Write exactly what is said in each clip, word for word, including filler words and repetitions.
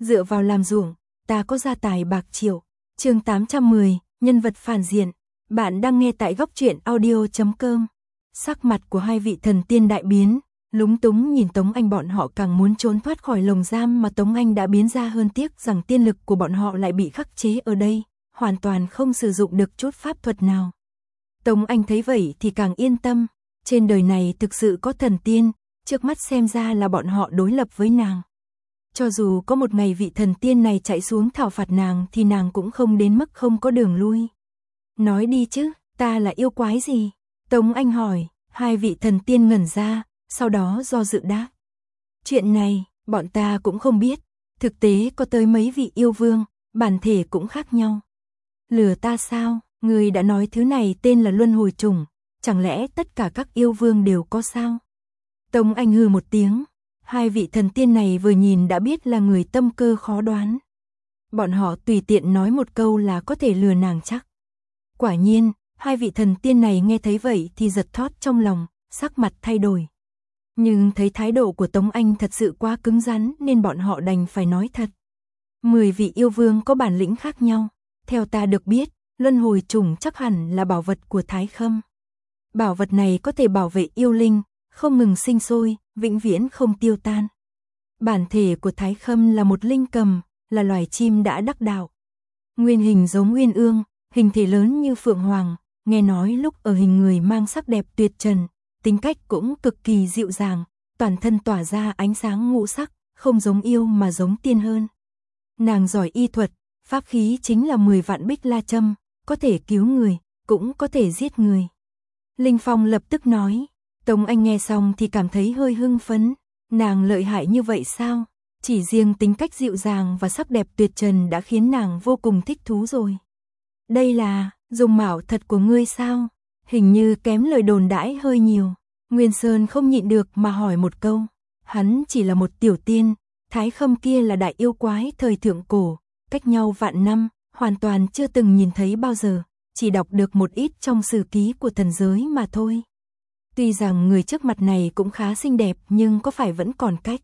dựa vào làm ruộng, ta có gia tài bạc triệu. Chương tám trăm mười, nhân vật phản diện. Bạn đang nghe tại góc truyện audio chấm com. Sắc mặt của hai vị thần tiên đại biến, lúng túng nhìn Tống Anh, bọn họ càng muốn trốn thoát khỏi lồng giam mà Tống Anh đã biến ra, hơn tiếc rằng tiên lực của bọn họ lại bị khắc chế ở đây, hoàn toàn không sử dụng được chút pháp thuật nào. Tống Anh thấy vậy thì càng yên tâm, trên đời này thực sự có thần tiên, trước mắt xem ra là bọn họ đối lập với nàng. Cho dù có một ngày vị thần tiên này chạy xuống thảo phạt nàng thì nàng cũng không đến mức không có đường lui. Nói đi chứ, ta là yêu quái gì? Tống Anh hỏi. Hai vị thần tiên ngẩn ra, sau đó do dự đáp. Chuyện này, bọn ta cũng không biết, thực tế có tới mấy vị yêu vương, bản thể cũng khác nhau. Lừa ta sao? Người đã nói thứ này tên là luân hồi trùng, chẳng lẽ tất cả các yêu vương đều có sao? Tống Anh hừ một tiếng, hai vị thần tiên này vừa nhìn đã biết là người tâm cơ khó đoán. Bọn họ tùy tiện nói một câu là có thể lừa nàng chắc. Quả nhiên, hai vị thần tiên này nghe thấy vậy thì giật thót trong lòng, sắc mặt thay đổi. Nhưng thấy thái độ của Tống Anh thật sự quá cứng rắn nên bọn họ đành phải nói thật. Mười vị yêu vương có bản lĩnh khác nhau, theo ta được biết, luân hồi trùng chắc hẳn là bảo vật của Thái Khâm. Bảo vật này có thể bảo vệ yêu linh, không ngừng sinh sôi, vĩnh viễn không tiêu tan. Bản thể của Thái Khâm là một linh cầm, là loài chim đã đắc đạo. Nguyên hình giống uyên ương, hình thể lớn như phượng hoàng, nghe nói lúc ở hình người mang sắc đẹp tuyệt trần, tính cách cũng cực kỳ dịu dàng, toàn thân tỏa ra ánh sáng ngũ sắc, không giống yêu mà giống tiên hơn. Nàng giỏi y thuật, pháp khí chính là mười vạn bích la châm, có thể cứu người, cũng có thể giết người. Linh Phong lập tức nói. Tống Anh nghe xong thì cảm thấy hơi hưng phấn, nàng lợi hại như vậy sao? Chỉ riêng tính cách dịu dàng và sắc đẹp tuyệt trần đã khiến nàng vô cùng thích thú rồi. Đây là dung mạo thật của ngươi sao? Hình như kém lời đồn đãi hơi nhiều. Nguyên Sơn không nhịn được mà hỏi một câu. Hắn chỉ là một tiểu tiên, Thái Khâm kia là đại yêu quái thời thượng cổ, cách nhau vạn năm, hoàn toàn chưa từng nhìn thấy bao giờ, chỉ đọc được một ít trong sử ký của thần giới mà thôi. Tuy rằng người trước mặt này cũng khá xinh đẹp nhưng có phải vẫn còn cách.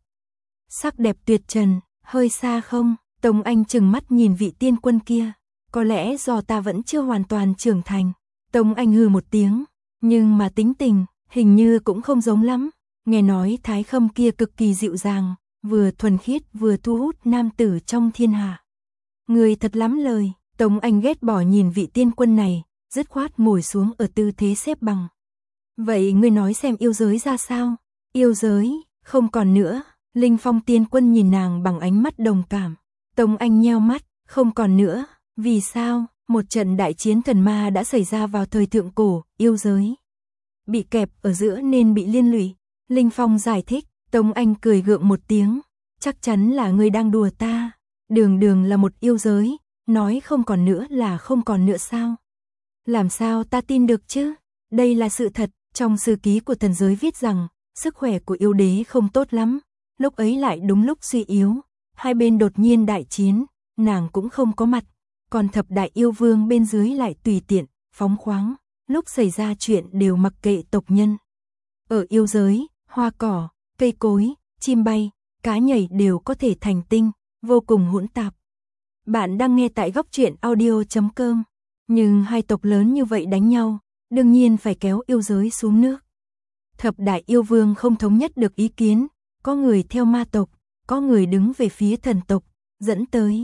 Sắc đẹp tuyệt trần, hơi xa không? Tống Anh trừng mắt nhìn vị tiên quân kia. Có lẽ do ta vẫn chưa hoàn toàn trưởng thành. Tống Anh hừ một tiếng, nhưng mà tính tình, hình như cũng không giống lắm. Nghe nói Thái Khâm kia cực kỳ dịu dàng, vừa thuần khiết vừa thu hút nam tử trong thiên hạ. Người thật lắm lời. Tống Anh ghét bỏ nhìn vị tiên quân này, dứt khoát ngồi xuống ở tư thế xếp bằng. Vậy ngươi nói xem yêu giới ra sao? Yêu giới, không còn nữa. Linh Phong tiên quân nhìn nàng bằng ánh mắt đồng cảm. Tống Anh nheo mắt, không còn nữa. Vì sao? Một trận đại chiến thần ma đã xảy ra vào thời thượng cổ, yêu giới bị kẹp ở giữa nên bị liên lụy. Linh Phong giải thích. Tống Anh cười gượng một tiếng. Chắc chắn là ngươi đang đùa ta. Đường đường là một yêu giới, nói không còn nữa là không còn nữa sao? Làm sao ta tin được chứ? Đây là sự thật. Trong sử ký của thần giới viết rằng, sức khỏe của yêu đế không tốt lắm, lúc ấy lại đúng lúc suy yếu, hai bên đột nhiên đại chiến, nàng cũng không có mặt, còn thập đại yêu vương bên dưới lại tùy tiện, phóng khoáng, lúc xảy ra chuyện đều mặc kệ tộc nhân. Ở yêu giới, hoa cỏ, cây cối, chim bay, cá nhảy đều có thể thành tinh, vô cùng hỗn tạp. Bạn đang nghe tại góc truyện audio chấm com, nhưng hai tộc lớn như vậy đánh nhau, đương nhiên phải kéo yêu giới xuống nước. Thập đại yêu vương không thống nhất được ý kiến, có người theo ma tộc, có người đứng về phía thần tộc, dẫn tới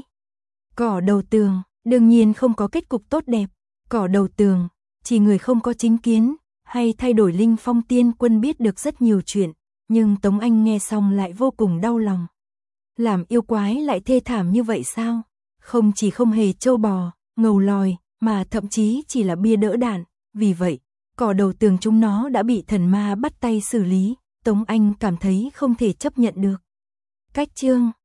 cỏ đầu tường, đương nhiên không có kết cục tốt đẹp. Cỏ đầu tường, chỉ người không có chính kiến, hay thay đổi. Linh Phong tiên quân biết được rất nhiều chuyện, nhưng Tống Anh nghe xong lại vô cùng đau lòng. Làm yêu quái lại thê thảm như vậy sao? Không chỉ không hề trâu bò, ngầu lòi, mà thậm chí chỉ là bia đỡ đạn. Vì vậy, cỏ đầu tường chúng nó đã bị thần ma bắt tay xử lý, Tống Anh cảm thấy không thể chấp nhận được. Cách chương